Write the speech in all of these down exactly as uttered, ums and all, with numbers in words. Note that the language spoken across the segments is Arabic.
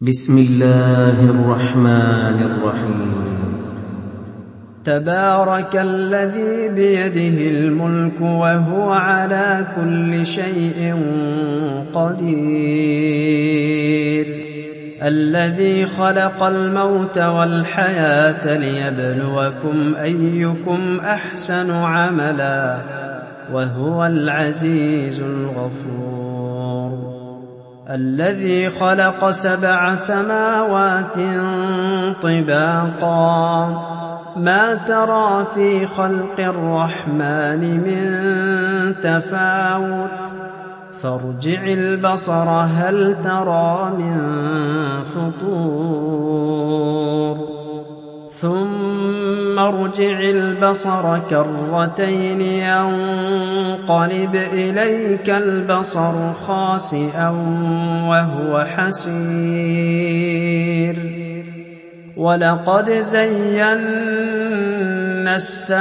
بسم الله الرحمن الرحيم. تبارك الذي بيده الملك وهو على كل شيء قدير، الذي خلق الموت والحياة ليبلوكم أيكم أحسن عملا وهو العزيز الغفور، الذي خلق سبع سماوات طباقا ما ترى في خلق الرحمن من تفاوت فارجع البصر هل ترى من فطور ثم ارجع البصر كرتين ينقلب إليك البصر خاسئا وهو حسير، ولقد زينا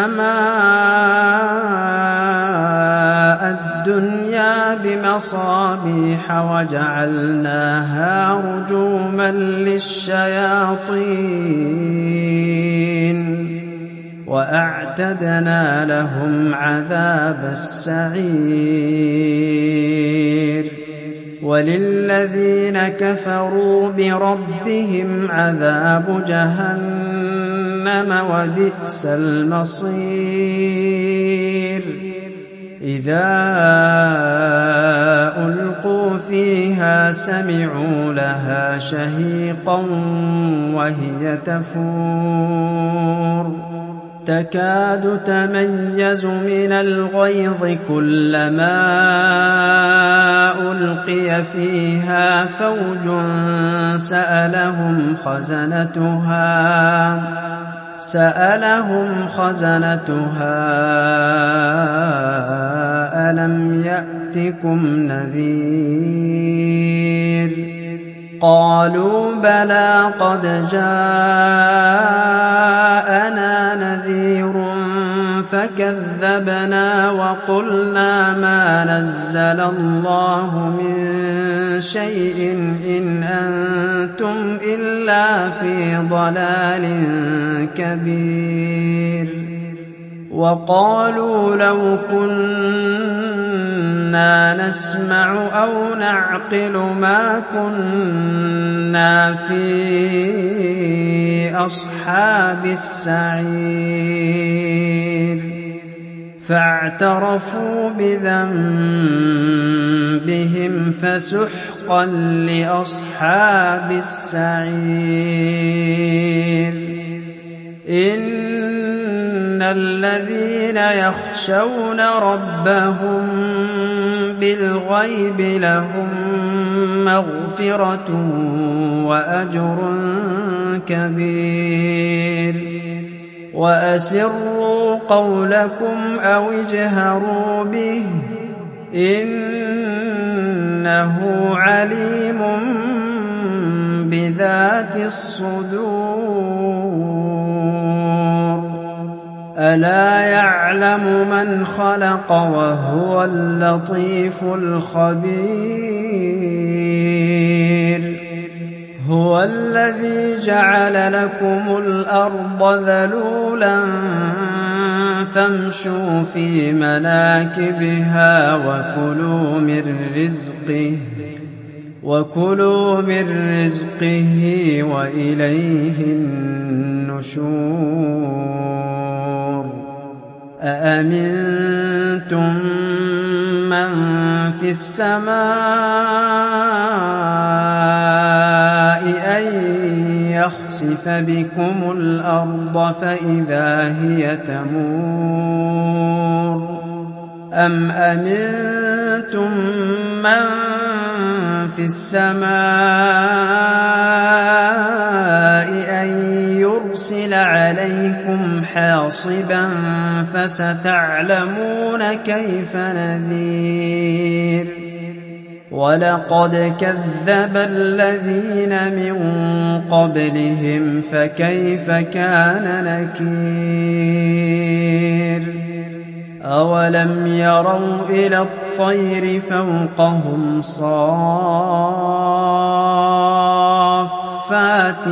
السماء الدنيا بمصابيح وجعلناها رجوما للشياطين وأعتدنا لهم عذاب السعير، وللذين كفروا بربهم عذاب جهنم وبئس المصير، إذا ألقوا فيها سمعوا لها شهيقا وهي تفور تكاد تميز من الغيظ كلما ألقي فيها فوج سألهم خزنتها سألهم خزنتها ألم يأتكم نذير؟ قالوا بلى قد جاءنا نذير فكذبنا وقلنا ما نزل الله من شيء إن أنتم إلا في ضلال كبير، وقالوا لو كنا نسمع أو نعقل ما كنا في أصحاب السعير، فاعترفوا بذنبهم فسحقا لأصحاب السعير. إن الذين يخشون ربهم بالغيب لهم مغفرة وأجر كبير، وأسروا قولكم أو اجهروا به إنه عليم بذات الصدور، ألا يعلم من خلق وهو اللطيف الخبير، هو الذي جعل لكم الأرض ذلولا فامشوا في مناكبها وكلوا من رزقه وكلوا من رزقه وإليه النشور. أأمنتم من في السماء أن يخسف بكم الأرض فإذا هي تمور، أم أمنتم من في السماء أن يرسل عليكم حاصبا فستعلمون كيف نذير، ولقد كذب الذين من قبلهم فكيف كان نكير. أولم يروا إلى الطير فوقهم صافات صافات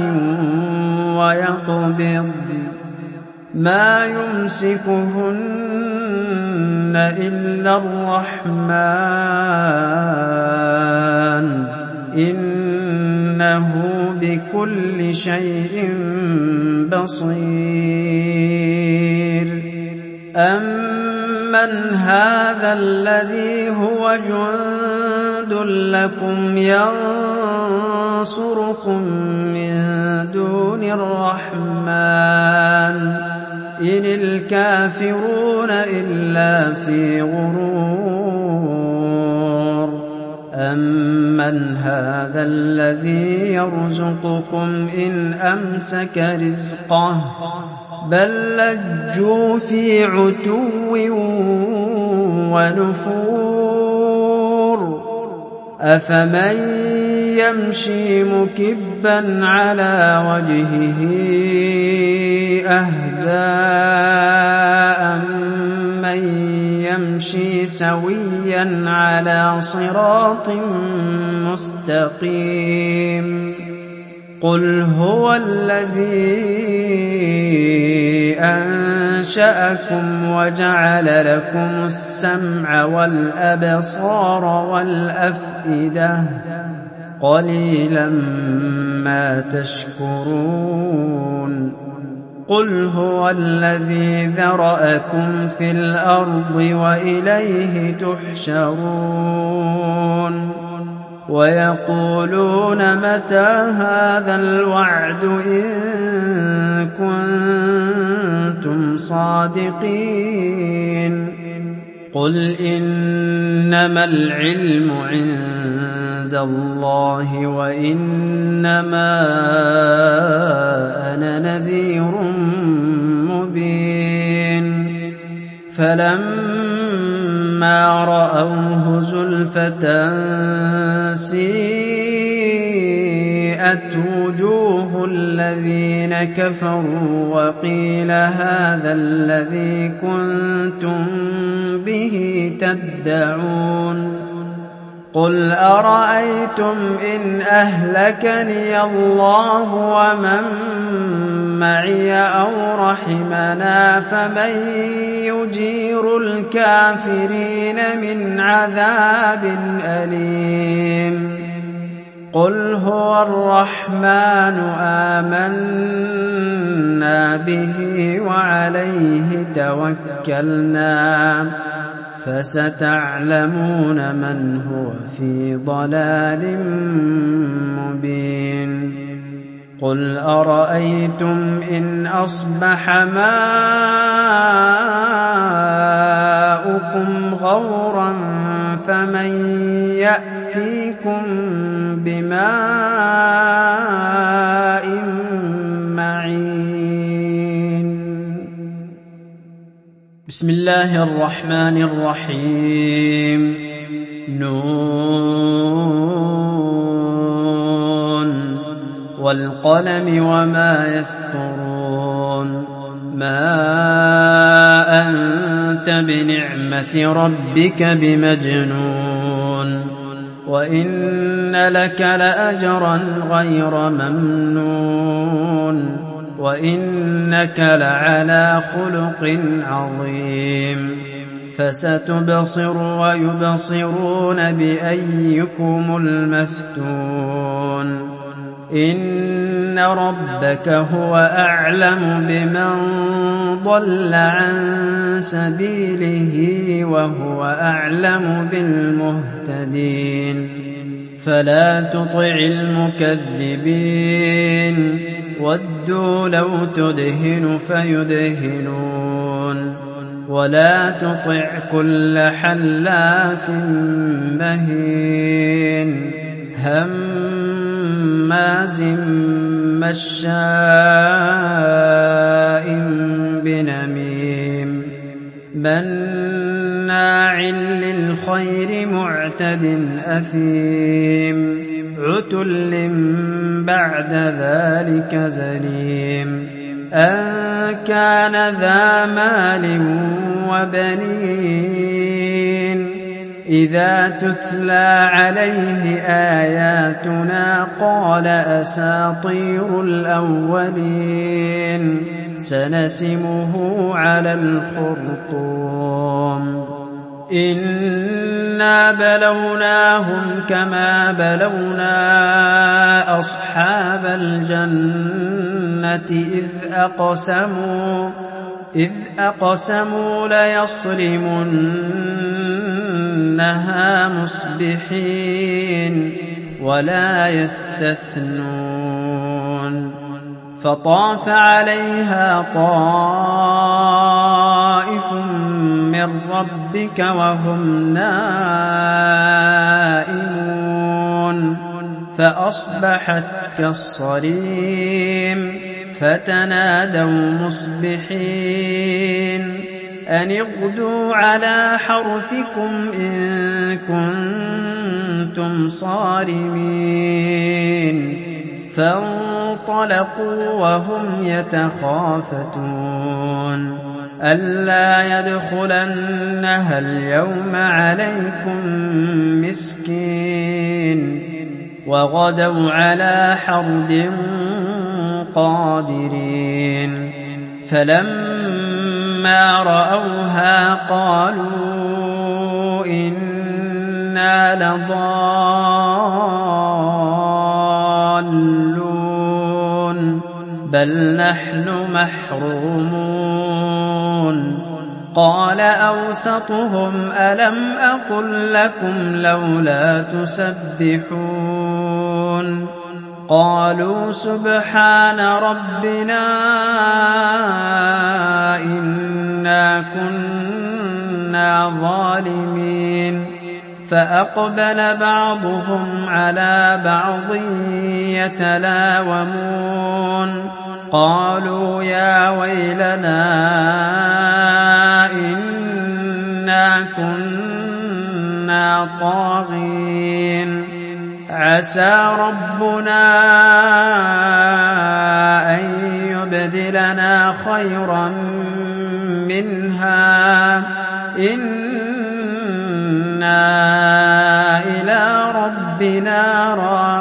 ويقبض ما يمسكهن إلا الرحمن إنه بكل شيء بصير أمن هذا الذي هو جند لكم ينصركم من دون الرحمن إن الكافرون إلا في غرور أمن هذا الذي يرزقكم إن أمسك رزقه بل لجوا في عتو ونفور أفمن يمشي مكبا على وجهه أهدى أمن يمشي سويا على صراط مستقيم قل هو الذي أنشأكم وجعل لكم السمع والأبصار والأفئدة قليلا ما تشكرون قل هو الذي ذرأكم في الأرض وإليه تحشرون ويقولون متى هذا الوعد إن كنتم صادقين قل إنما العلم عند الله وإنما أنا نذير مبين فلما رأوه زلفة سيئت وجوه الذين كفروا وقيل هذا الذي كنتم به تدعون قل أرأيتم إن أهلكني الله ومن معي أو رحمنا فمن يجير الكافرين من عذاب أليم قل هو الرحمن آمنا به وعليه توكلنا فستعلمون من هو في ضلال مبين قل أرأيتم إن أصبح ماؤكم غورا فمن يأتيكم بماء معين بسم الله الرحمن الرحيم نون والقلم وما يسطرون ما أنت بنعمة ربك بمجنون وإن لك لأجرا غير ممنون وإنك لعلى خلق عظيم فستبصر ويبصرون بأيكم المفتون إن ربك هو أعلم بمن ضل عن سبيله وهو أعلم بالمهتدين فلا تطع المكذبين ودوا لو تدهن فيدهنون ولا تطع كل حلاف مهين هماز مشاء بنميم مناع للخير معتد أثيم عتل بعد ذلك زليم أن كان ذا مال وبنين إذا تتلى عليه آياتنا قال أساطير الأولين سنسمه على الخرطوم إنا بلوناهم كما بلونا أصحاب الجنة إذ أقسموا إذ أقسموا ليصرمنها مصبحين ولا يستثنون فطاف عليها طائف من ربك وهم نائمون فأصبحت كالصريم فتنادوا مصبحين أن اغدوا على حرثكم إن كنتم صارمين فانطلقوا وهم يتخافتون ألا يدخلنها اليوم عليكم مسكين وغدوا على حرد قادرين فلما رأوها قالوا إنا لضالون بل نحن محرومون قال أوسطهم ألم أقل لكم لولا تسبحون قالوا سبحان ربنا إنا كنا ظالمين فأقبل بعضهم على بعض يتلاومون قالوا يا ويلنا إنا كنا طاغين عسى ربنا أن يبدلنا خيرا منها إنا إلى ربنا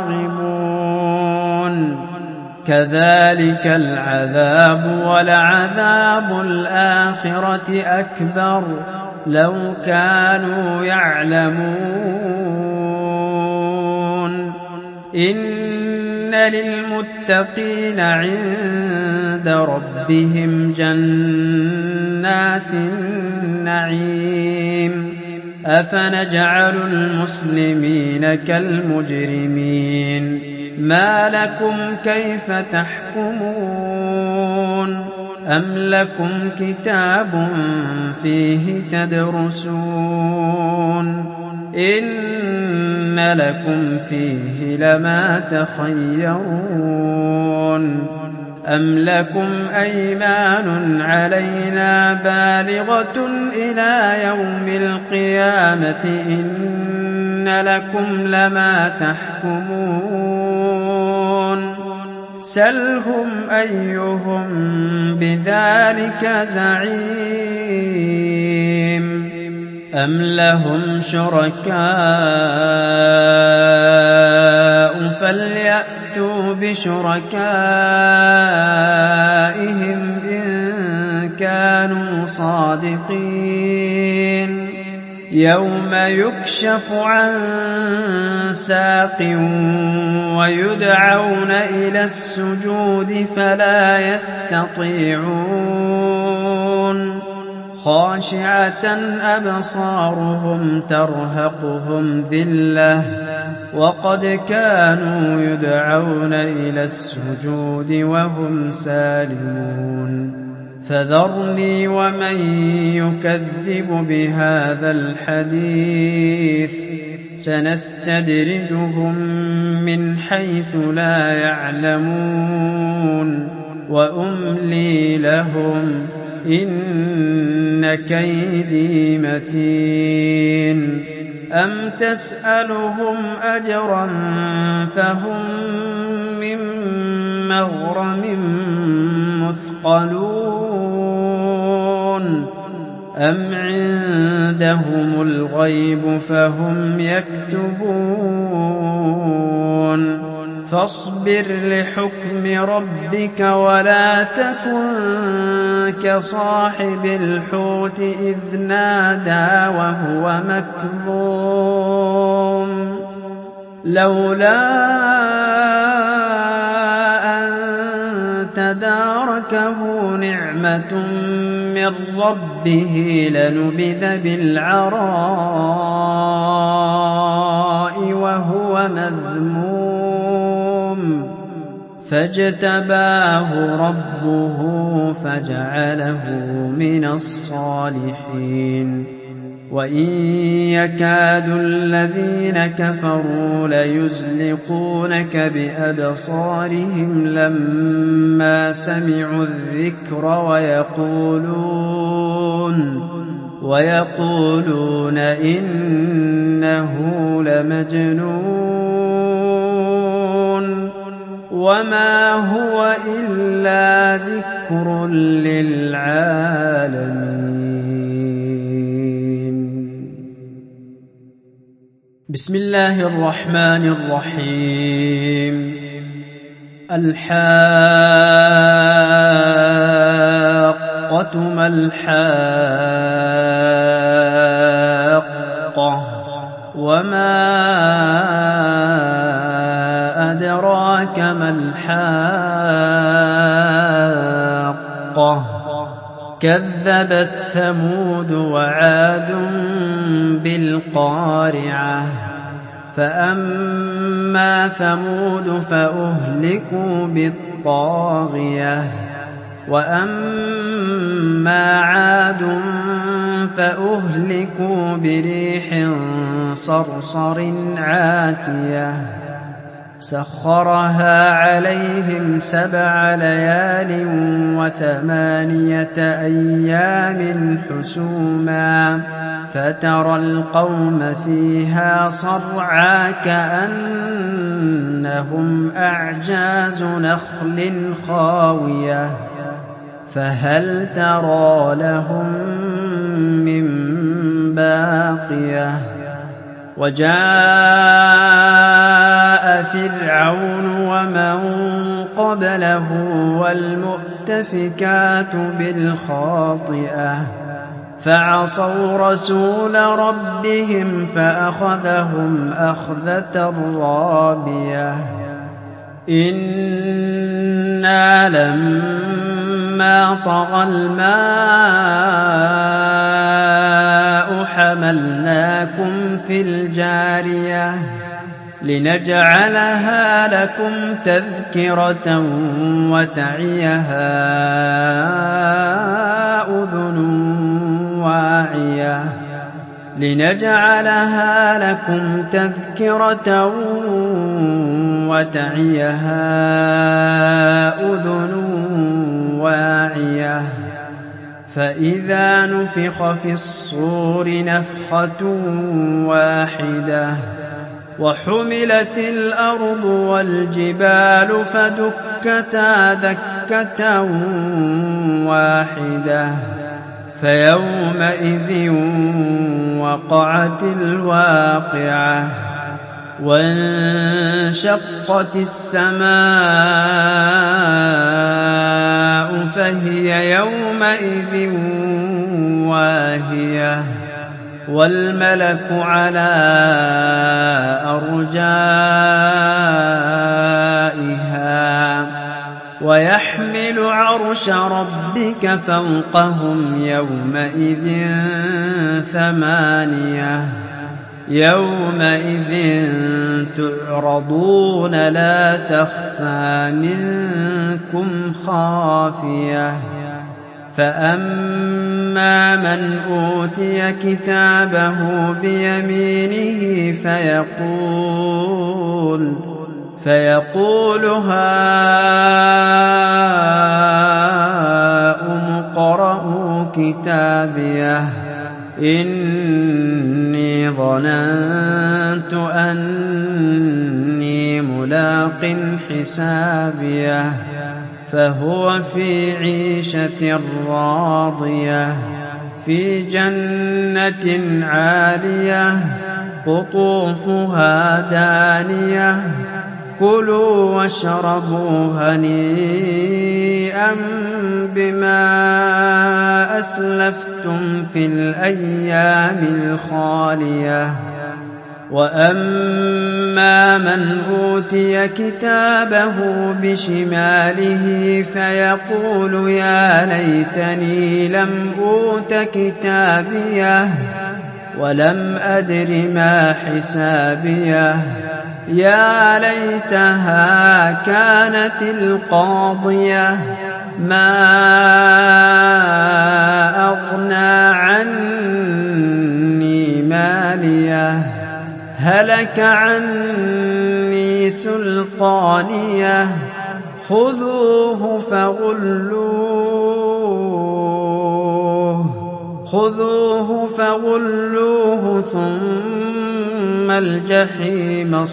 راغبون كذلك العذاب ولعذاب الآخرة أكبر لو كانوا يعلمون إن للمتقين عند ربهم جنات النعيم أفنجعل المسلمين كالمجرمين ما لكم كيف تحكمون أم لكم كتاب فيه تدرسون إن لكم فيه لما تخيرون أم لكم أيمان علينا بالغة إلى يوم القيامة إن لكم لما تحكمون سلهم أيهم بذلك زعيم أم لهم شركاء فليأتوا بشركائهم إن كانوا صادقين يوم يكشف عن ساق ويدعون إلى السجود فلا يستطيعون خاشعة أبصارهم ترهقهم ذلة وقد كانوا يدعون إلى السجود وهم سالمون فذرني ومن يكذب بهذا الحديث سنستدرجهم من حيث لا يعلمون وأملي لهم إن كيدي متين أم تسألهم أجرا فهم من مغرم مثقلون أم عندهم الغيب فهم يكتبون فاصبر لحكم ربك ولا تكن كصاحب الحوت إذ نادى وهو مكظوم لولا أن تداركه نعمة من ربه لنبذ بالعراء وهو مذموم فاجتباه ربه فجعله من الصالحين وإن يكاد الذين كفروا ليزلقونك بأبصارهم لما سمعوا الذكر ويقولون ويقولون إنه لمجنون وما هو إلا ذكر للعالمين. بسم الله الرحمن الرحيم. الحاقة ما الحاقة وما أدراك ما الحاقة كذبت ثمود وعاد بالقارعة فأما ثمود فأهلكوا بالطاغية وأما عاد فأهلكوا بريح صرصر عاتية سخرها عليهم سبع ليال وثمانية أيام حسوما فترى القوم فيها صرعى كأنهم أعجاز نخل خاوية فهل ترى لهم من باقية وجاء فرعون ومن قبله والمؤتفكات بالخاطئة فعصوا رسول ربهم فأخذهم أخذة رابية إنا لما طغى الماء حملناكم في الجارية لنجعلها لكم تذكرة وتعيها أذن واعية لنجعلها لكم تذكرة وتعيها أذن واعية فإذا نفخ في الصور نفخة واحدة وحملت الأرض والجبال فدكتا دكة واحدة فيومئذ وقعت الواقعة وانشقت السماء فهي يومئذ واهية والملك على أرجائها ويحمل عرش ربك فوقهم يومئذ ثمانية يومئذ تعرضون لا تخفى منكم خافية فأما من أوتي كتابه بيمينه فيقول فيقول هاؤم اقرءوا كتابيه إني ظننت أني ملاق حسابيه فهو في عيشة راضية في جنة عالية قطوفها دانية كلوا واشربوا هنيئا بما أسلفتم في الأيام الخالية وأما من أوتي كتابه بشماله فيقول يا ليتني لم أوت كتابيه ولم أدر ما حسابيه يا ليتها كانت القاضية ما أغنى عني ماليه هلك عني سلطانيه خذوه فغلوه خذوه فغلوه ثم الجحيم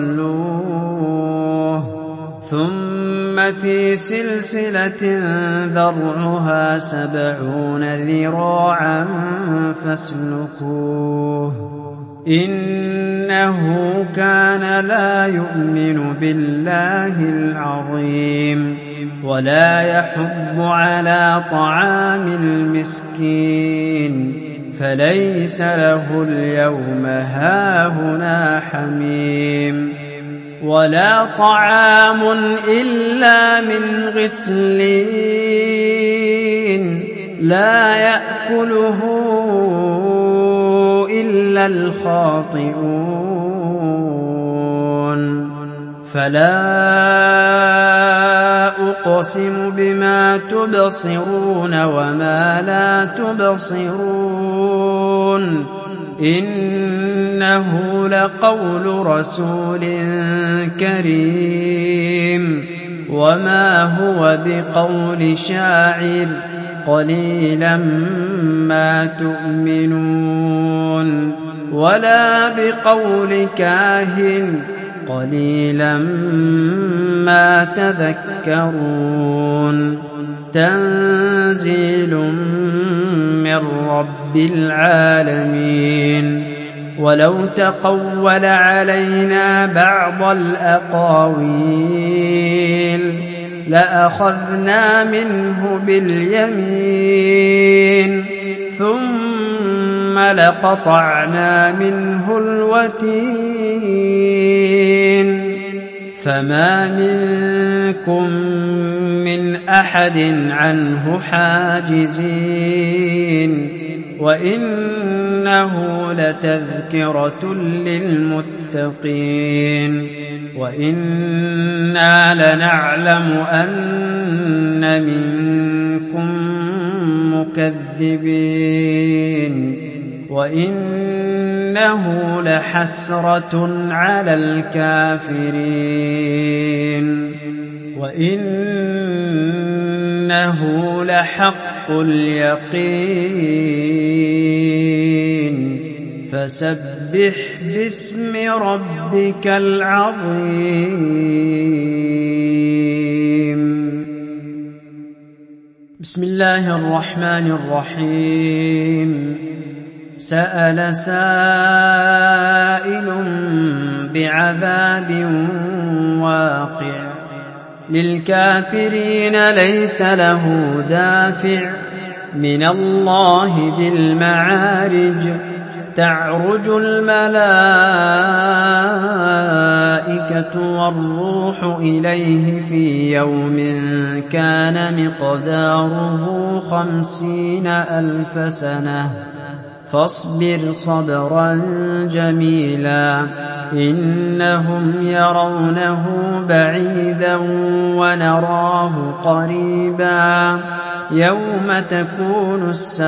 صلوه ثم في سلسلة ذرعها سبعون ذراعا فاسلكوه إنه كان لا يؤمن بالله العظيم ولا يحض على طعام المسكين فليس له اليوم هاهنا حميم ولا طعام إلا من غسلين لا يأكله إلا الخاطئون فلا أقسم بما تبصرون وما لا تبصرون إنه لقول رسول كريم وما هو بقول شاعر قليلا ما تؤمنون ولا بقول كاهن قليلا ما تذكرون تنزيل من رب العالمين ولو تقول علينا بعض الأقاويل لأخذنا منه باليمين ثم لقطعنا منه الوتين فما منكم من أحد عنه حاجزين وإنه لتذكرة للمتقين وإنا لنعلم أن منكم مكذبين وإنه لحسرة على الكافرين وإنه لحق اليقين فسبح باسم ربك العظيم. بسم الله الرحمن الرحيم. سأل سائل بعذاب واقع للكافرين ليس له دافع من الله ذي المعارج تعرج الملائكة والروح إليه في يوم كان مقداره خمسين ألف سنة فاصبر صبرا جميلا إنهم يرونه بعيدا ونراه قريبا يوم تكون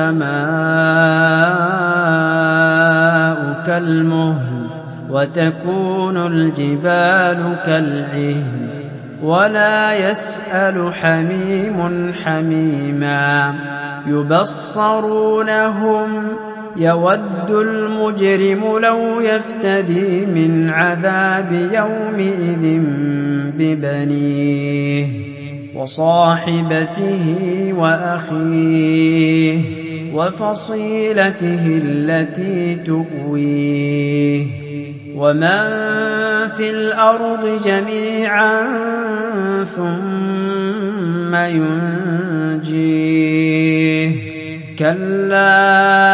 السماء كالمهل وتكون الجبال كالعهن ولا يسأل حميم حميما يبصرونهم يود المجرم لو يفتدي من عذاب يومئذ ببنيه وصاحبته وأخيه وفصيلته التي تؤويه ومن في الأرض جميعا ثم ينجيه كلا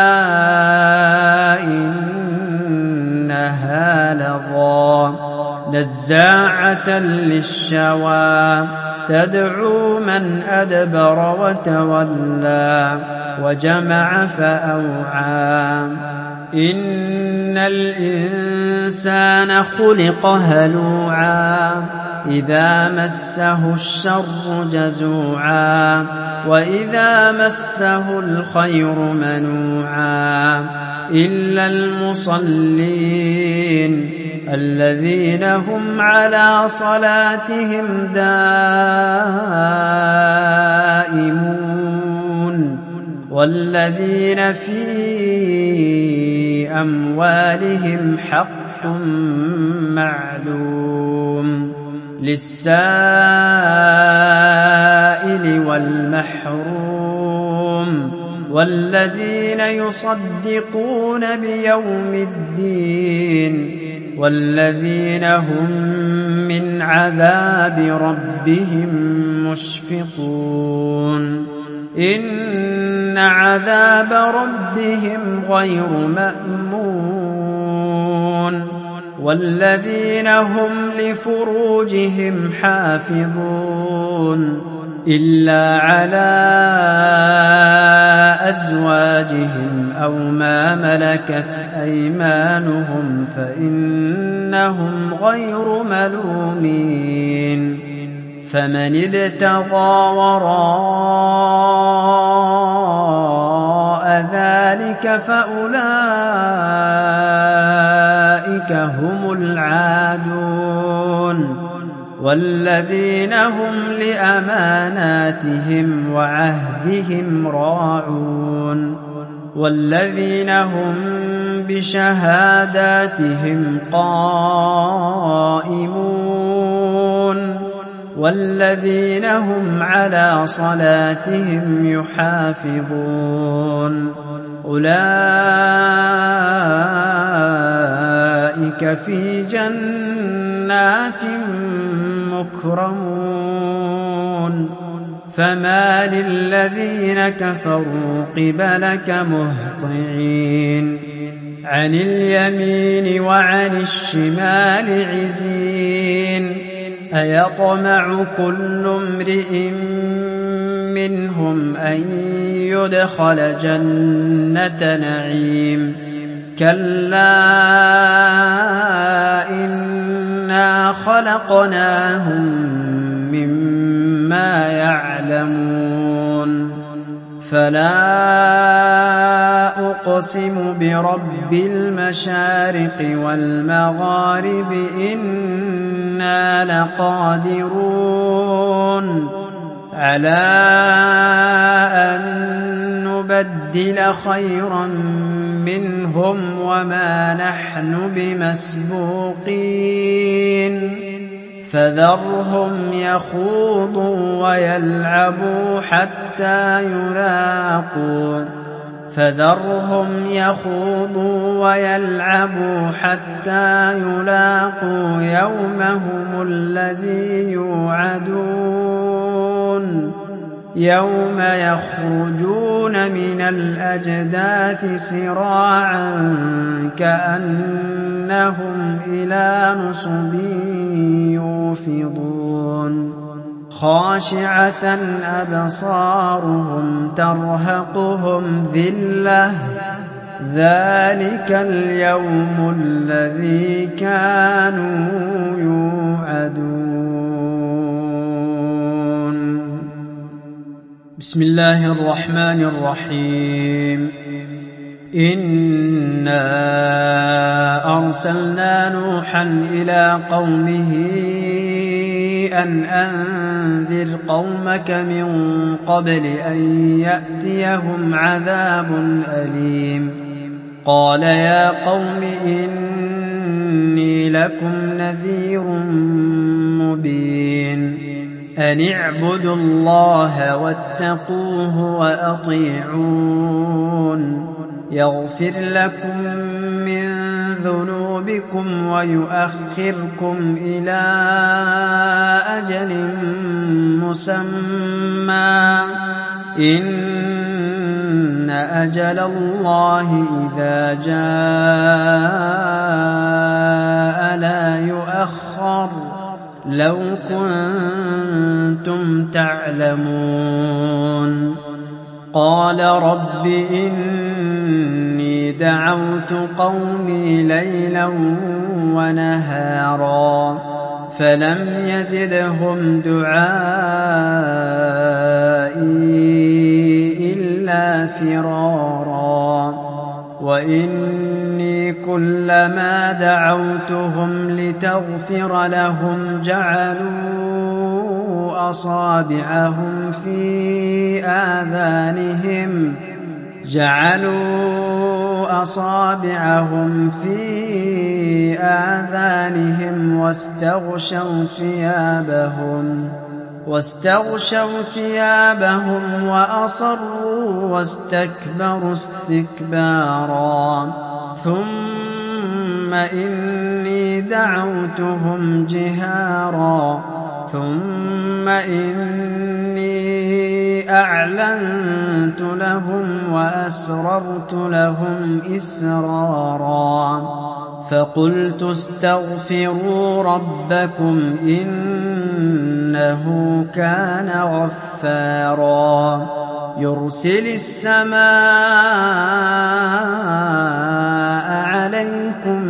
إنها لظى نزاعة للشوى تدعو من أدبر وتولى وجمع فأوعى إن الإنسان خلق هلوعا إذا مسه الشر جزوعا وإذا مسه الخير منوعا إلا المصلين الذين هم على صلاتهم دائمون والذين في أموالهم حق معلوم للسائل والمحروم والذين يصدقون بيوم الدين والذين هم من عذاب ربهم مشفقون إن عذاب ربهم غير مأمون والذين هم لفروجهم حافظون إلا على أزواجهم أو ما ملكت أيمانهم فإنهم غير ملومين فمن ابتغى وراء ذلك فأولئك هم العادون والذين هم لأماناتهم وعهدهم راعون والذين هم بشهاداتهم قائمون والذين هم على صلاتهم يحافظون أولئك في جنات مكرمون فما للذين كفروا قبلك مهطعين عن اليمين وعن الشمال عزين أيطمع كل امرئ منهم أن يدخل جنة نعيم كلا إنا خلقناهم مما يعلمون فلا أقسم برب المشارق والمغارب إنا لقادرون على أن نبدل خيرا منهم وما نحن بمسبوقين فذرهم يخوضوا ويلعبوا حتى يلاقوا فذرهم يخوضوا ويلعبوا حتى يلاقوا يومهم الذي يوعدون يوم يخرجون من الأجداث سراعا كأنهم إلى نصب يوفضون خاشعة أبصارهم ترهقهم ذلة ذلك اليوم الذي كانوا يوعدون. بسم الله الرحمن الرحيم. إنا أرسلنا نوحا إلى قومه أن أنذر قومك من قبل أن يأتيهم عذاب أليم. قال يا قوم إني إني لكم نذير مبين أن اعبدوا الله واتقوه وأطيعون يغفر لكم من ذنوبكم ويؤخركم إلى أجل مسمى إن أجل الله إذا جاء لا يؤخر لو كنتم تعلمون قال رب إني دعوت قومي ليلا ونهارا فلم يزدهم دعائي إلا فرارا وإني كلما دعوتهم لتغفر لهم جعلوا أصابعهم في آذانهم جعلوا أصابعهم في آذانهم واستغشوا ثيابهم واستغشوا ثيابهم وأصروا واستكبروا استكبارا ثم إني دعوتهم جهارا ثم إني أعلنت لهم وأسررت لهم إسرارا فقلت استغفروا ربكم إنه كان غفارا يرسل السماء عليكم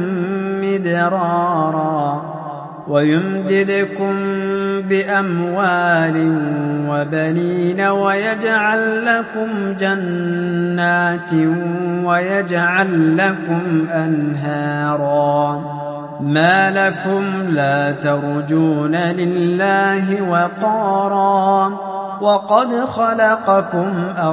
مدرارا ويمددكم بأموال وبنين ويجعل لكم جنات ويجعل لكم أنهارا ما لكم لا ترجون لله وقارا وقد خلقكم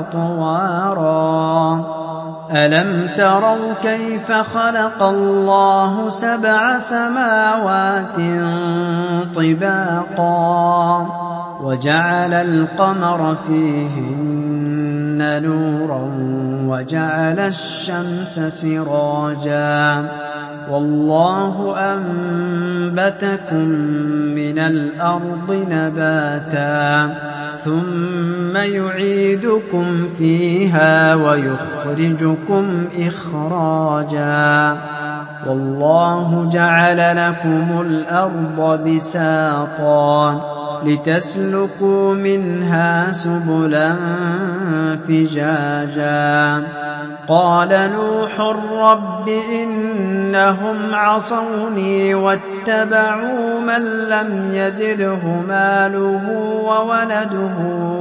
أطوارا ألم تروا كيف خلق الله سبع سماوات طباقا وجعل القمر فيهن نورا وجعل الشمس سراجا والله أنبتكم من الأرض نباتا ثم يعيدكم فيها ويخرجكم إخراجا والله جعل لكم الأرض بساطا لتسلكوا منها سبلا فجاجا قال نوح رب إنهم عصوني واتبعوا من لم يزده ماله وولده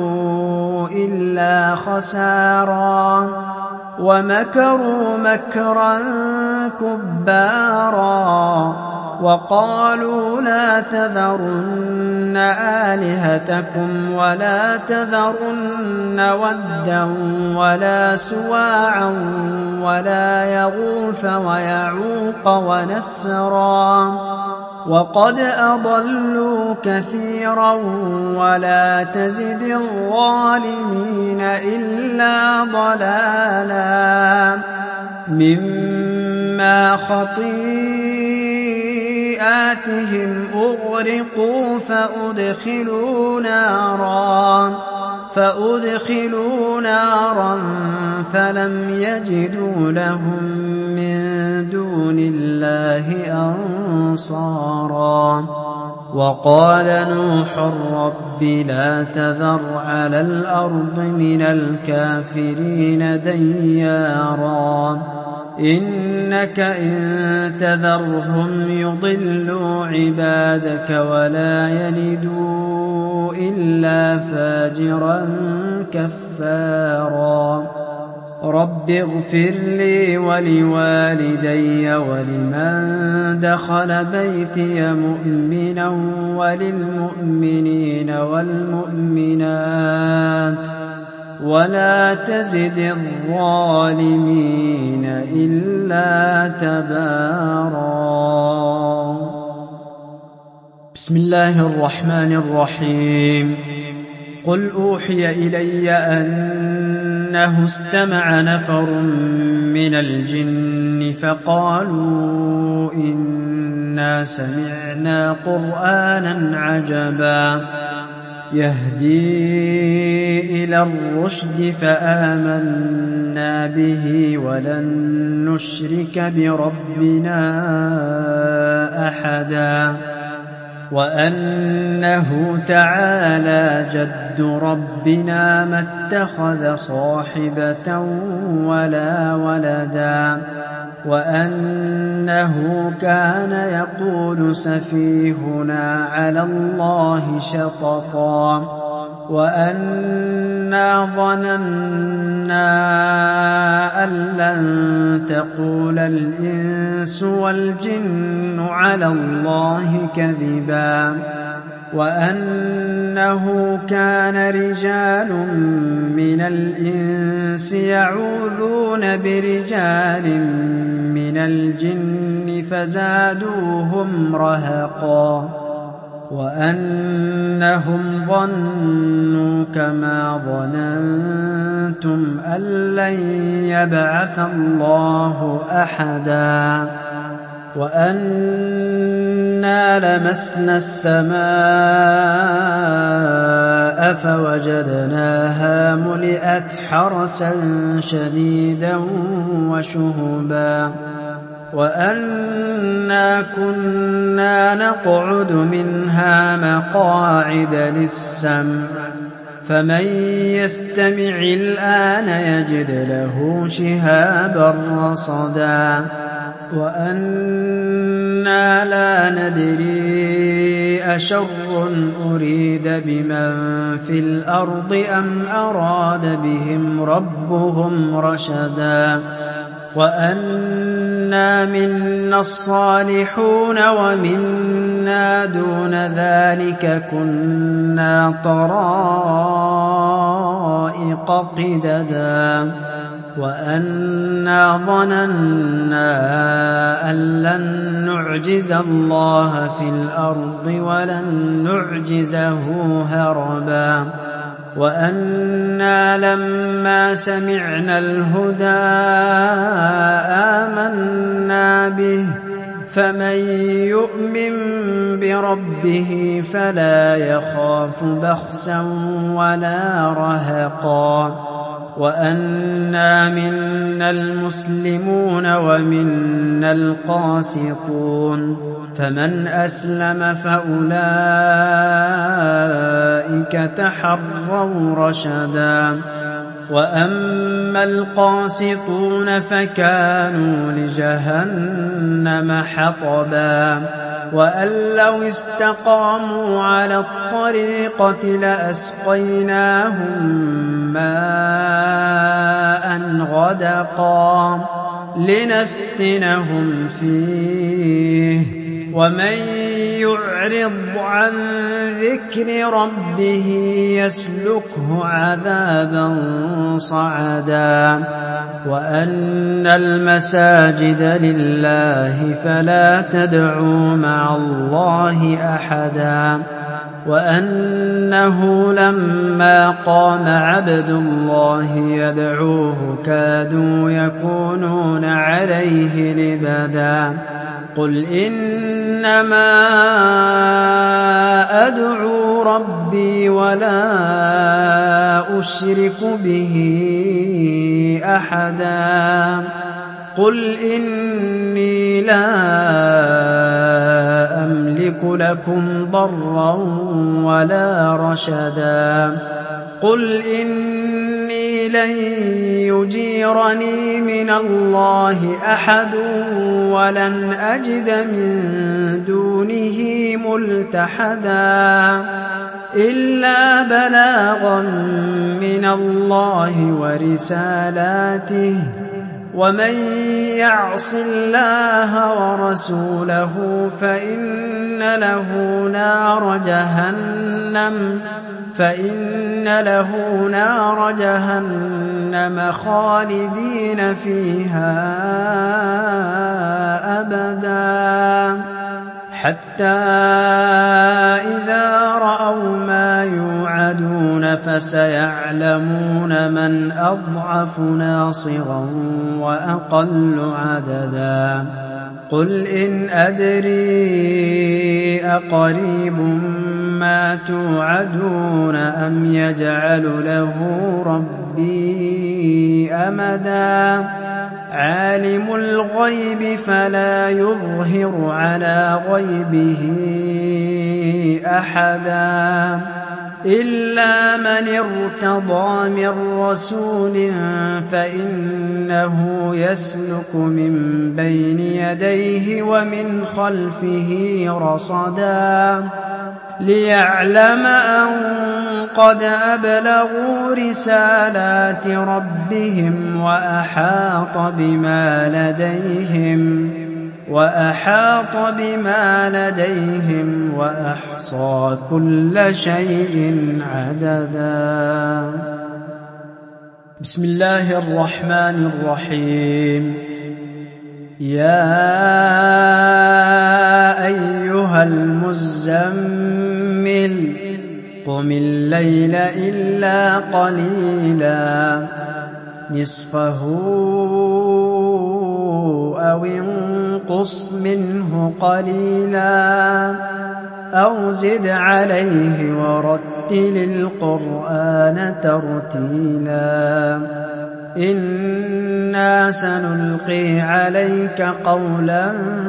إلا خسارا ومكروا مكرا كبارا وقالوا لا تذرن آلهتكم ولا تذرن ودا ولا سواعا ولا يغوث ويعوق ونسرا وقد أضلوا كثيرا ولا تزد الظالمين إلا ضلالا مما خطيئاتهم أغرقوا فأدخلوا نارا فأدخلوا نارا فلم يجدوا لهم من دون الله أنصارا وقال نوح رب لا تذر على الأرض من الكافرين ديارا إنك إن تذرهم يضلوا عبادك ولا يلدوا إلا فاجرا كفارا رب اغفر لي ولوالدي ولمن دخل بيتي مؤمنا وللمؤمنين والمؤمنات ولا تزد الظالمين إلا تبارا. بسم الله الرحمن الرحيم. قل أوحي إلي أنه استمع نفر من الجن فقالوا إنا سمعنا قرآنا عجبا يهدي إلى الرشد فآمنا به ولن نشرك بربنا أحدا وأنه تعالى جد ربنا ما اتخذ صاحبة ولا ولدا وأنه كان يقول سفيهنا على الله شططا وأنا ظننا أن لن تقول الإنس والجن على الله كذبا وأنه كان رجال من الإنس يعوذون برجال من الجن فزادوهم رهقا وأنهم ظنوا كما ظننتم أن لن يبعث الله أحدا وأنا لمسنا السماء فوجدناها ملئت حرسا شديدا وشهبا وأنا كنا نقعد منها مقاعد للسمع فمن يستمع الآن يجد له شهابا رصدا وأنا لا ندري أشر أريد بمن في الأرض أم أراد بهم ربهم رشدا وأنا منا الصالحون ومنا دون ذلك كنا طرائق قددا وأنا ظننا أن لن نعجز الله في الأرض ولن نعجزه هربا وأنا لما سمعنا الهدى آمنا به فمن يؤمن بربه فلا يخاف بخسا ولا رهقا وأنا منا المسلمون ومنا القاسطون فمن أسلم فأولئك تحروا رشدا وأما القاسطون فكانوا لجهنم حطبا وأن لو استقاموا على الطريقة لأسقيناهم ماء غدقا لنفتنهم فيه ومن يعرض عن ذكر ربه يسلكه عذابا صعدا وأن المساجد لله فلا تدعوا مع الله أحدا وأنه لما قام عبد الله يدعوه كادوا يكونون عليه لبدا قل إنما أدعو ربي ولا أشرك به أحدا قل إني لا أملك لكم ضرا ولا رشدا قل إني لن يجيرني من الله أحد ولن أجد من دونه ملتحدا إلا بلاغا من الله ورسالاته ومن يعص الله ورسوله فإن له نار جهنم فإن له نار جهنم خالدين فيها أبدا حتى إذا رأوا ما يوعدون فسيعلمون من أضعف ناصرا وأقل عددا قل إن أدري أقريب ما توعدون أم يجعل له ربي أمدا عالم الغيب فلا يظهر على غيبه أحدا إلا من ارتضى من رسول فإنه يسلك من بين يديه ومن خلفه رصدا ليعلم أن قد أبلغوا رسالات ربهم وأحاط بما لديهم وأحاط بما لديهم وأحصى كل شيء عددا. بسم الله الرحمن الرحيم. يا أيها المزمل قم الليل إلا قليلا نصفه أو انقص منه قليلا أو زد عليه ورتل القرآن ترتيلا إنا سنلقي عليك قولا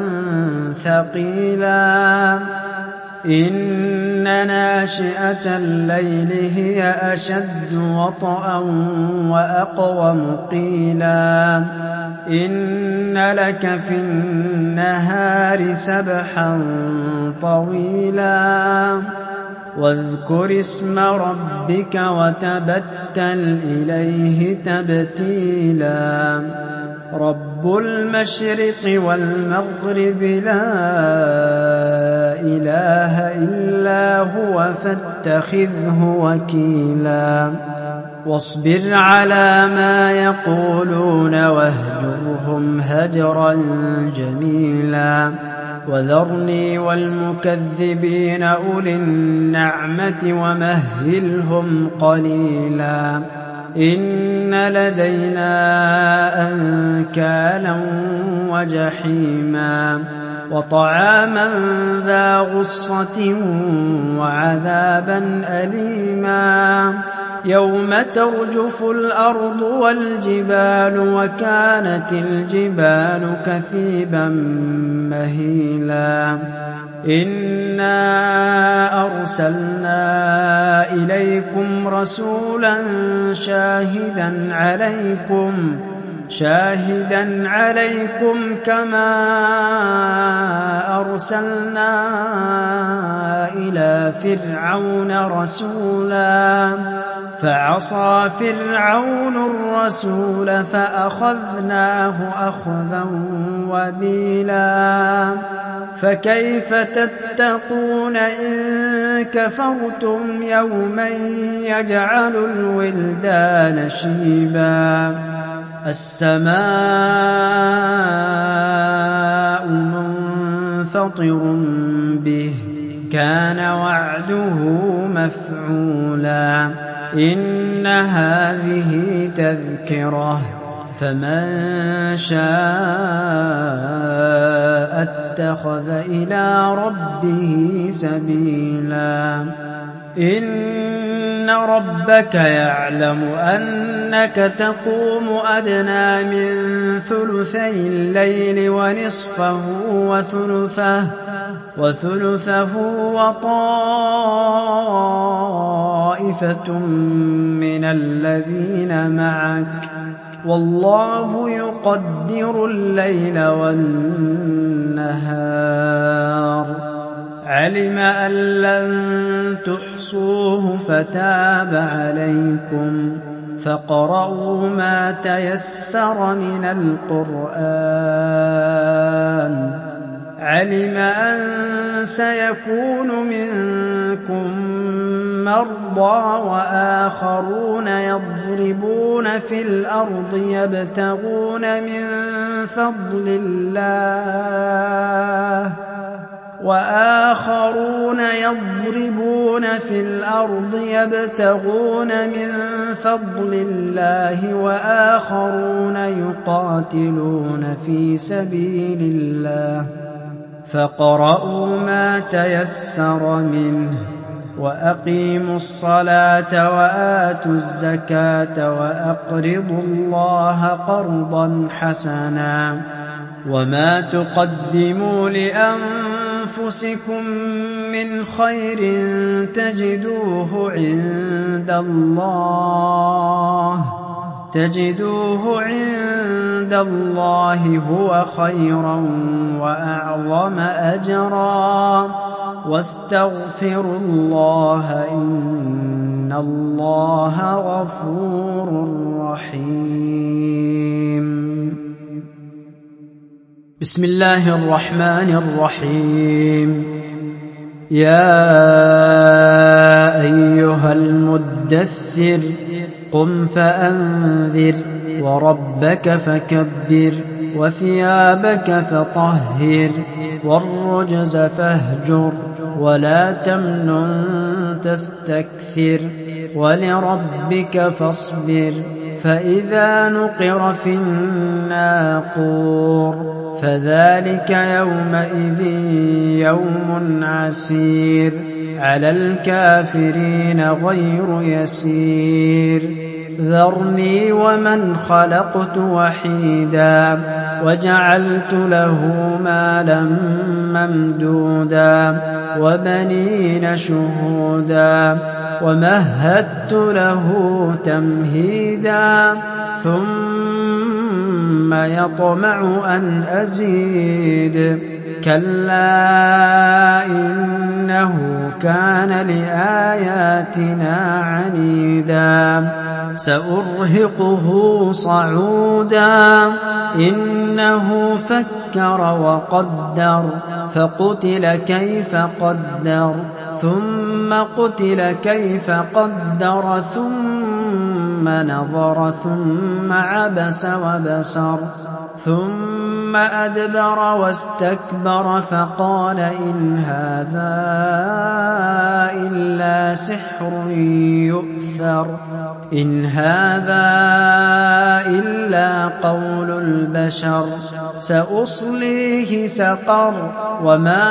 ثقيلا إن ناشئة الليل هي أشد وطئا وأقوم قيلا إن لك في النهار سبحا طويلا واذكر اسم ربك وتبتل إليه تبتيلا رب المشرق والمغرب لا إله إلا هو فاتخذه وكيلا واصبر على ما يقولون واهجرهم هجرا جميلا وذرني والمكذبين أولي النعمة ومهلهم قليلا إن لدينا أنكالا وجحيما وطعاما ذا غصة وعذابا أليما يوم ترجف الأرض والجبال وكانت الجبال كثيبا مهيلا إنا أرسلنا إليكم رسولا شاهدا عليكم شاهدا عليكم كما أرسلنا إلى فرعون رسولا فعصى فرعون الرسول فأخذناه أخذا وبيلا فكيف تتقون إن كفرتم يوما يجعل الولدان شيبا السماء منفطر به كان وعده مفعولا إن هذه تذكرة فمن شاء اتخذ إلى ربه سبيلا إن ربك يعلم أنك تقوم أدنى من ثلثي الليل ونصفه وثلثه وثلثه وطائفة من الذين معك والله يقدر الليل والنهار علم أن لن تحصوه فتاب عليكم فاقرؤوا ما تيسر من القرآن. علم أن سيكون منكم مرضى وآخرون يضربون في الأرض يبتغون من فضل الله وآخرون يضربون في الأرض يبتغون من فضل الله وآخرون يقاتلون في سبيل الله. فاقرؤوا ما تيسر منه وأقيموا الصلاة وآتوا الزكاة وأقرضوا الله قرضا حسنا وما تقدموا لأنفسكم من خير تجدوه عند الله تجدوه عند الله هو خيرا وأعظم أجرا واستغفروا الله إن الله غفور رحيم. بسم الله الرحمن الرحيم. يا أيها المدثر قم فأنذر وربك فكبر وثيابك فطهر والرجز فاهجر ولا تمنن تستكثر ولربك فاصبر. فإذا نقر في الناقور فذلك يومئذ يوم عسير على الكافرين غير يسير. ذرني ومن خلقت وحيدا وجعلت له مالا ممدودا وبنين شهودا ومهدت له تمهيدا ثم يطمع أن أزيد كلا إنه كان لآياتنا عنيدا سأرهقه صعودا إنه فكر وقدر فقتل كيف قدر ثم قتل كيف قدر ثم نظر ثم عبس وبسر ثم أدبر واستكبر فقال إن هذا إلا سحر يؤثر إن هذا إلا قول البشر سأصليه سقر وما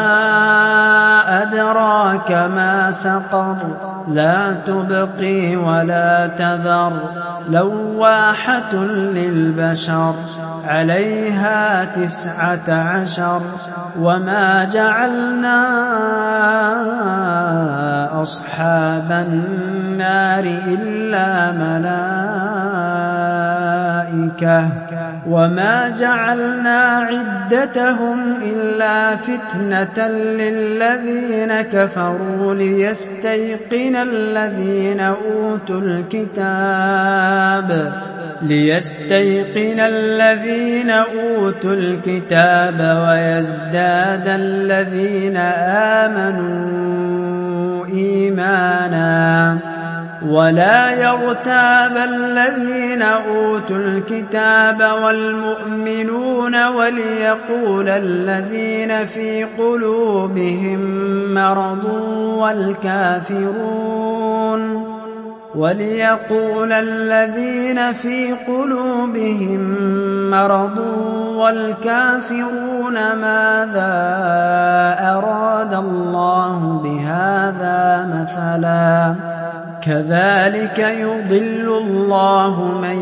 أدراك ما سقر لا تبقي ولا تذر لواحة للبشر عليها تسعة عشر وما جعلنا أصحاب النار إلا ملائكة وما جعلنا عدتهم إلا فتنة للذين كفروا ليستيقن الذين أوتوا الكتاب ليستيقن الذين أوتوا الكتاب ويزداد الذين آمنوا إيمانا ولا يرتاب الذين أوتوا الكتاب والمؤمنون وليقول الذين في قلوبهم مرض والكافرون وليقول الذين في قلوبهم مرض والكافرون ماذا أراد الله بهذا مثلا كذلك يضل الله من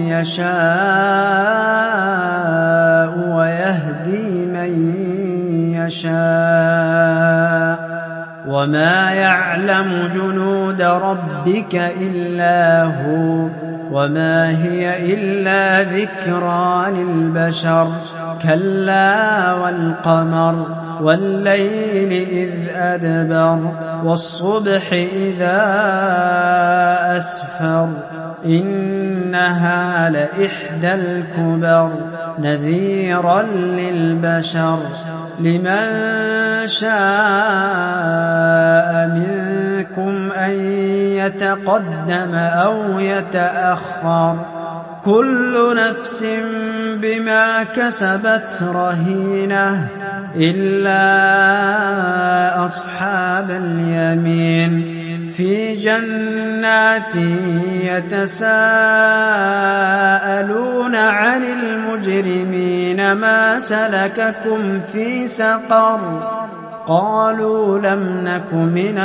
يشاء ويهدي من يشاء وما يعلم جنود ربك إلا هو وما هي إلا ذكرى للبشر كلا والقمر والليل إذ أدبر والصبح إذا أسفر إنها لإحدى الكبر نذيرا للبشر لمن شاء منكم أن يتقدم أو يتأخر كل نفس بما كسبت رهينة إلا أصحاب اليمين في جنات يتساءلون عن المجرمين ما سلككم في سقر قالوا لم نك من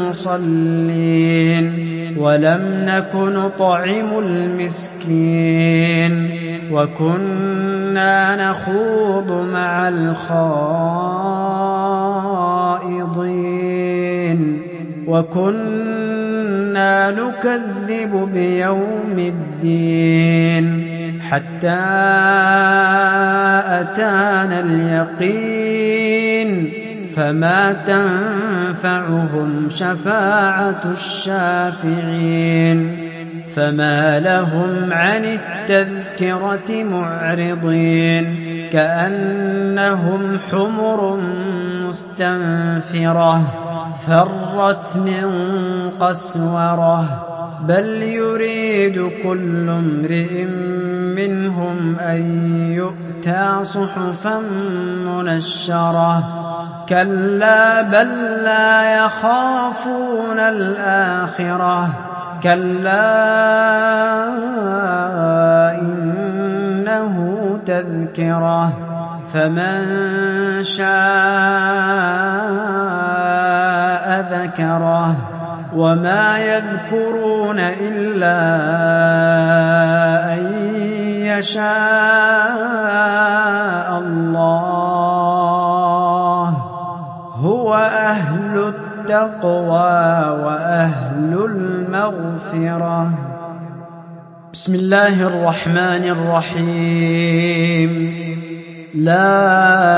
المصلين ولم نك نطعم المسكين وكنا نخوض مع الخائضين وكنا نكذب بيوم الدين حتى أتانا اليقين فما تنفعهم شفاعة الشافعين فما لهم عن التذكرة معرضين كأنهم حمر مستنفرة فرت من قسورة بل يريد كل امرئ منهم أن يؤتى صحفا منشرة كلا بل لا يخافون الآخرة كلا إنه تذكرة فمن شاء ذكره وما يذكرون إلا أن يشاء الله هو أهل التقوى وأهل المغفرة. بسم الله الرحمن الرحيم. لا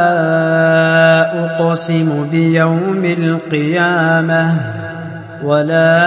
أقسم بيوم القيامة ولا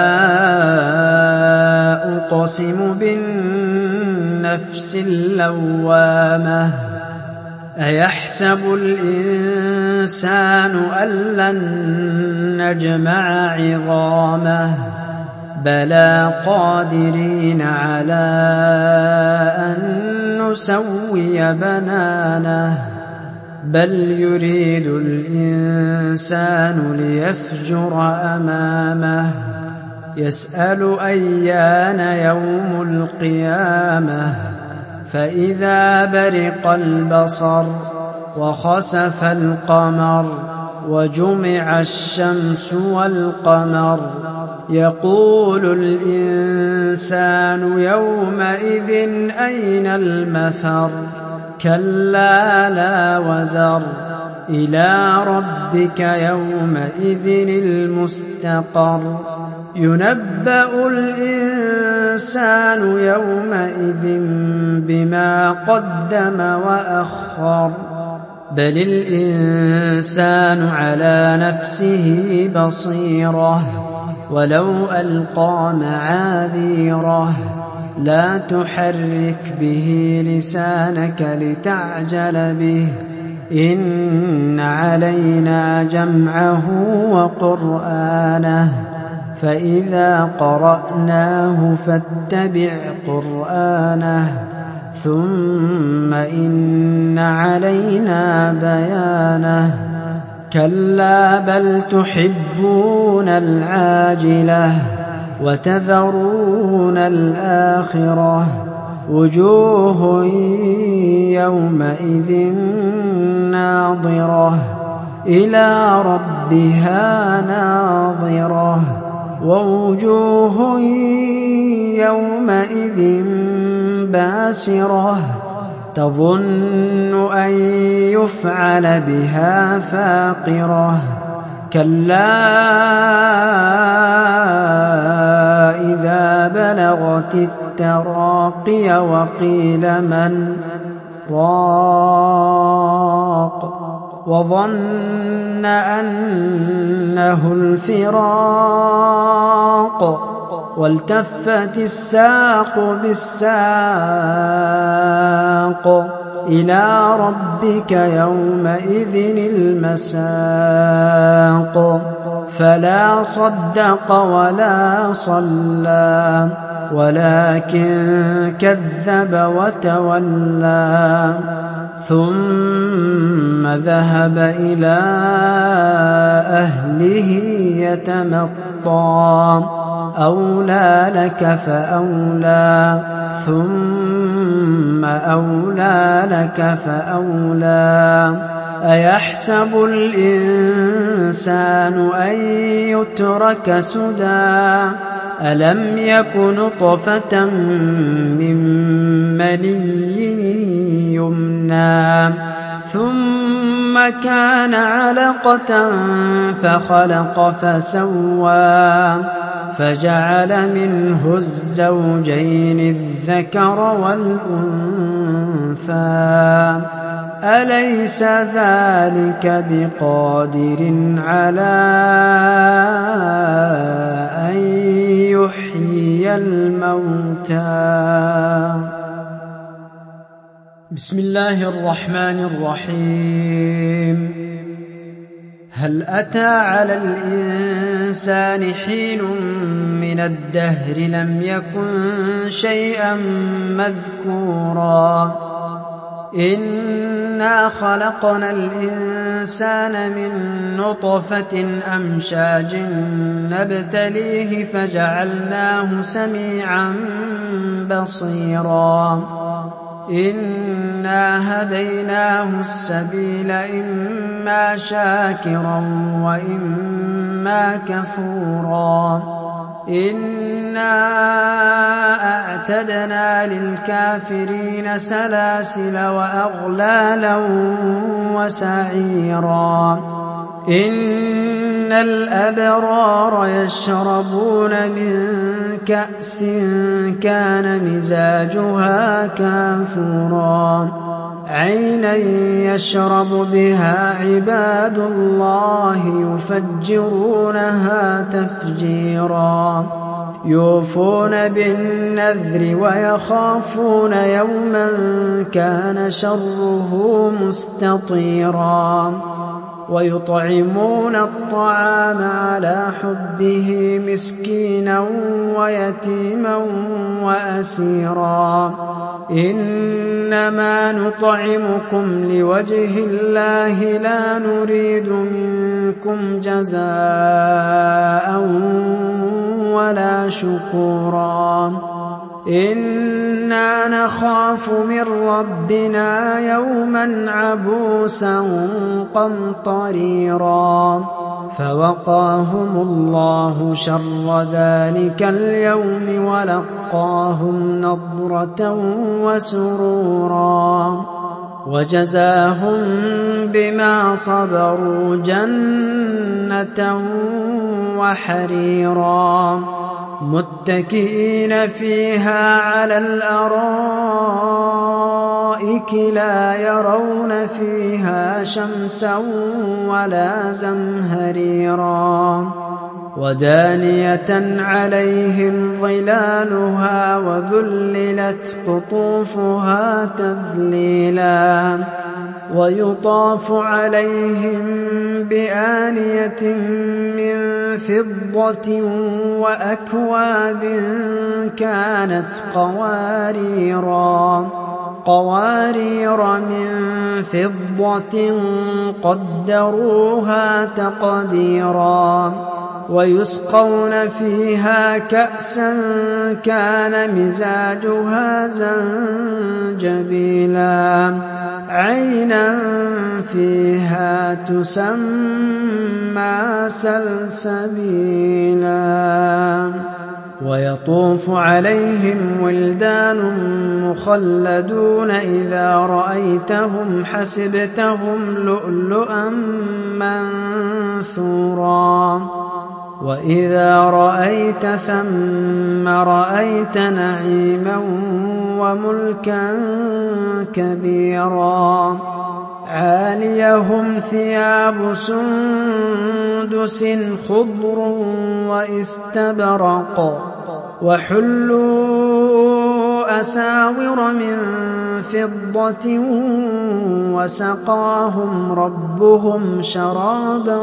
أقسم بالنفس اللوامة أيحسب الإنسان أن لن نجمع عظامه بلى قادرين على أن نسوي بنانه بل يريد الإنسان ليفجر أمامه يسأل أيان يوم القيامة فإذا برق البصر وخسف القمر وجمع الشمس والقمر يقول الإنسان يومئذ أين المفر كلا لا وزر إلى ربك يومئذ المستقر ينبأ الإنسان يومئذ بما قدم وأخر بل الإنسان على نفسه بصيرة ولو ألقى معاذيره لا تحرك به لسانك لتعجل به إن علينا جمعه وقرآنه فإذا قرأناه فاتبع قرآنه ثم إن علينا بيانه كلا بل تحبون العاجلة وتذرون الآخرة وجوه يومئذ ناظرة إلى ربها ناظرة ووجوه يومئذ باسرة تظن أن يفعل بها فاقرة كلا إذا بلغت التراقي وقيل من راق وظن أنه الفراق والتفت الساق بالساق إلى ربك يومئذ المساق فلا صدق ولا صلى ولكن كذب وتولى ثم ذهب إلى أهله يتمطى أولى لك فأولى ثم أولى لك فأولى أيحسب الإنسان أن يترك سدى ألم يك نطفة من مني يمنى ثم كان علقة فخلق فسوى فجعل منه الزوجين الذكر والأنثى أليس ذلك بقادر على أن يحيي الموتى؟ بسم الله الرحمن الرحيم. هل أتى على الإنسان حين من الدهر لم يكن شيئا مذكورا إنا خلقنا الإنسان من نطفة أمشاج نبتليه فجعلناه سميعا بصيرا إنا هديناه السبيل إما شاكرا وإما كفورا إنا أعتدنا للكافرين سلاسل وأغلالا وسعيرا إن الأبرار يشربون من كأس كان مزاجها كافورا عينا يشرب بها عباد الله يفجرونها تفجيرا يوفون بالنذر ويخافون يوما كان شره مستطيرا ويطعمون الطعام على حبه مسكينا ويتيما وأسيرا إنما نطعمكم لوجه الله لا نريد منكم جزاء ولا شكورا إنا نخاف من ربنا يوما عبوسا قمطريرا فوقاهم الله شر ذلك اليوم ولقاهم نضرة وسرورا وجزاهم بما صبروا جنة وحريرا متكئين فيها على الأرائك لا يرون فيها شمسا ولا زمهريرا ودانية عليهم ظلالها وذللت قطوفها تذليلا ويطاف عليهم بآنية من فضة وأكواب كانت قواريرا قوارير من فضة قدروها تقديرا ويسقون فيها كأسا كان مزاجها زنجبيلا عينا فيها تسمى سلسبيلا ويطوف عليهم ولدان مخلدون إذا رأيتهم حسبتهم لؤلؤا منثورا وإذا رأيت ثم رأيت نعيما وملكا كبيرا عاليهم ثياب سندس خضر واستبرق وحلوا أساور من فضة وسقاهم ربهم شرابا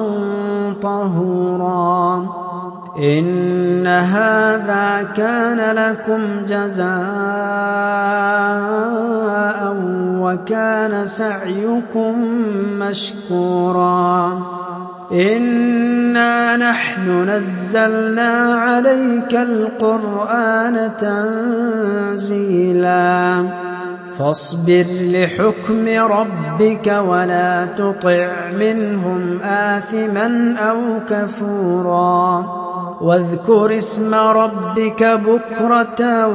طهورا إن هذا كان لكم جزاء وكان سعيكم مشكورا إنا نحن نزلنا عليك القرآن تنزيلا فاصبر لحكم ربك ولا تطع منهم آثما أو كفورا واذكر اسم ربك بكرة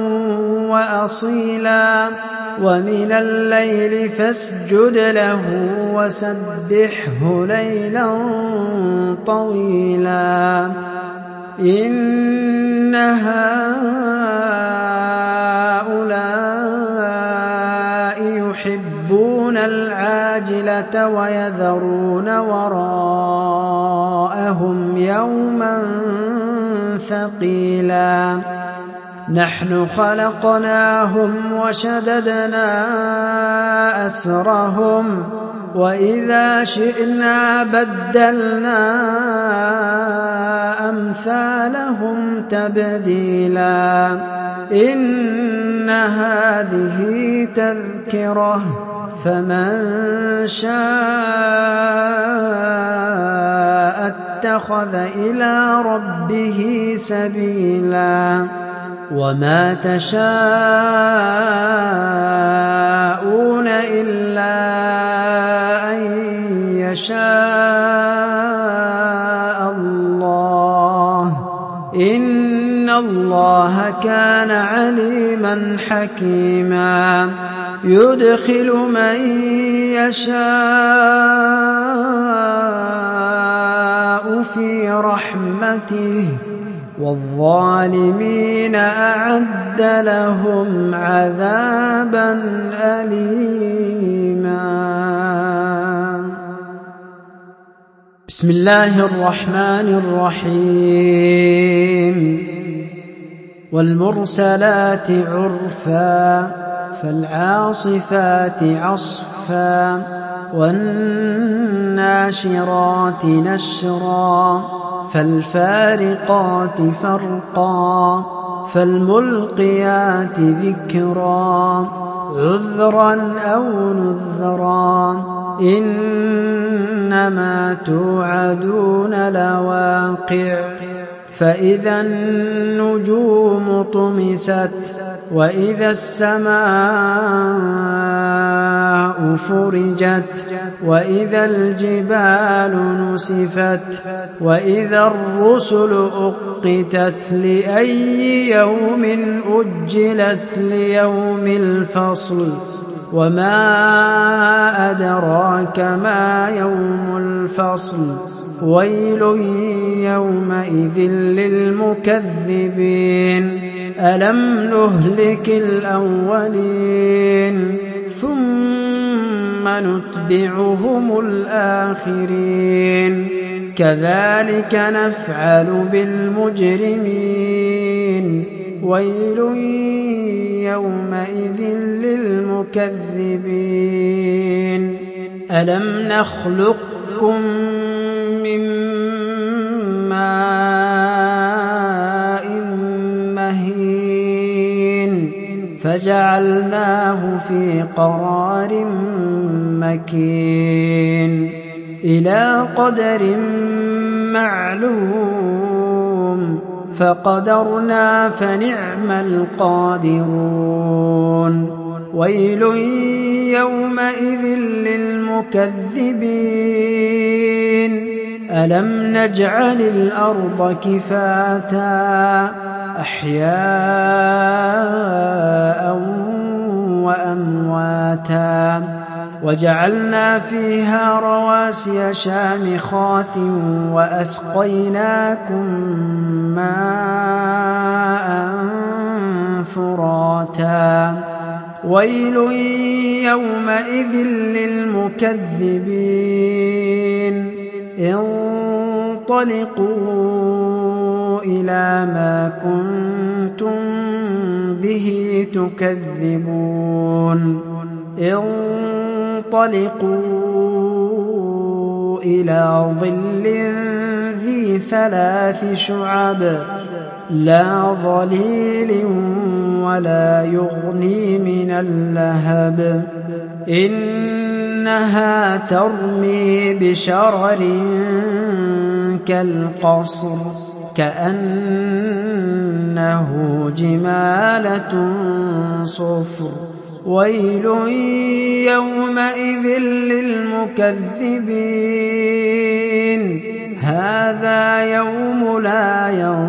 وأصيلا ومن الليل فاسجد له وسبحه ليلا طويلا إن هؤلاء يحبون العاجلة ويذرون وراءهم يوما ثقيلا نحن خلقناهم وشددنا أسرهم وإذا شئنا بدلنا أمثالهم تبديلا إن هذه تذكرة فمن شاء اتخذ إلى ربه سبيلا وما تشاءون إلا أن يشاء الله إن الله كان عليما حكيما يدخل من يشاء في رحمته والظالمين أعد لهم عذابا أليما بسم الله الرحمن الرحيم والمرسلات عرفا فالعاصفات عصفا والناشرات نشرا فالفارقات فرقا فالملقيات ذكرا عذرا أو نذرا إنما توعدون لواقع فإذا النجوم طمست وإذا السماء فرجت وإذا الجبال نسفت وإذا الرسل أقتت لأي يوم أجلت ليوم الفصل وما أدراك ما يوم الفصل ويل يومئذ للمكذبين ألم نهلك الأولين ثم نتبعهم الآخرين كذلك نفعل بالمجرمين ويل يومئذ للمكذبين ألم نخلقكم من ماء مهين فجعلناه في قرار مكين إلى قدر معلوم فقدرنا فنعم القادرون ويل يومئذ للمكذبين ألم نجعل الأرض كفاتا أحياء وأمواتا وجعلنا فيها رواسي شامخات وأسقيناكم ماء فراتا ويل يومئذ للمكذبين انطلقوا إلى ما كنتم به تكذبون انطلقوا إلى ظل ذي ثلاث شعب لا ظليل ولا يغني من اللهب إنها ترمي بشرر كالقصر كأنه جمالة صفر ويل يومئذ للمكذبين هذا يوم لا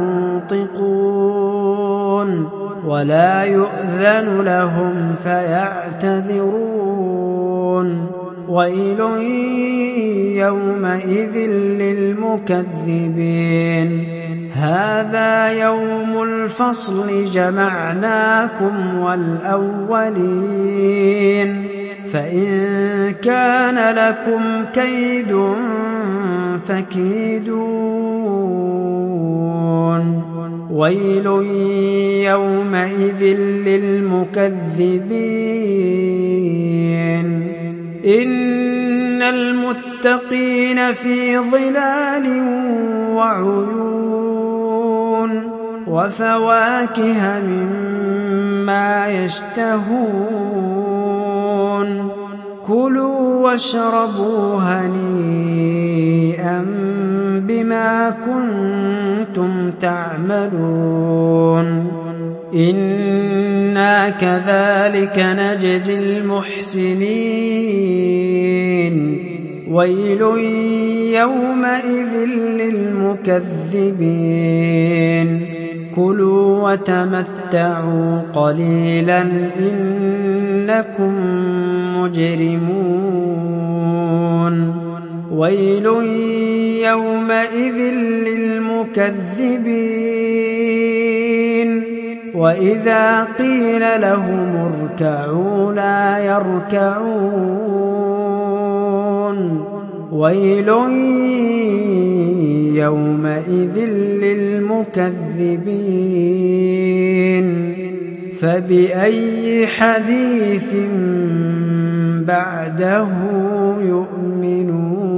ينطقون ولا يؤذن لهم فيعتذرون ويل يومئذ للمكذبين هذا يوم الفصل جمعناكم والأولين فإن كان لكم كيد فكيدون ويل يومئذ للمكذبين إن المتقين في ظلال وعيون وفواكه مما يشتهون كلوا واشربوا هنيئا بما كنتم تعملون إنا كذلك نجزي المحسنين ويل يومئذ للمكذبين كلوا وتمتعوا قليلا إنكم مجرمون ويل يومئذ للمكذبين وإذا قيل لهم اركعوا لا يركعون ويل يومئذ للمكذبين فبأي حديث بعده يؤمنون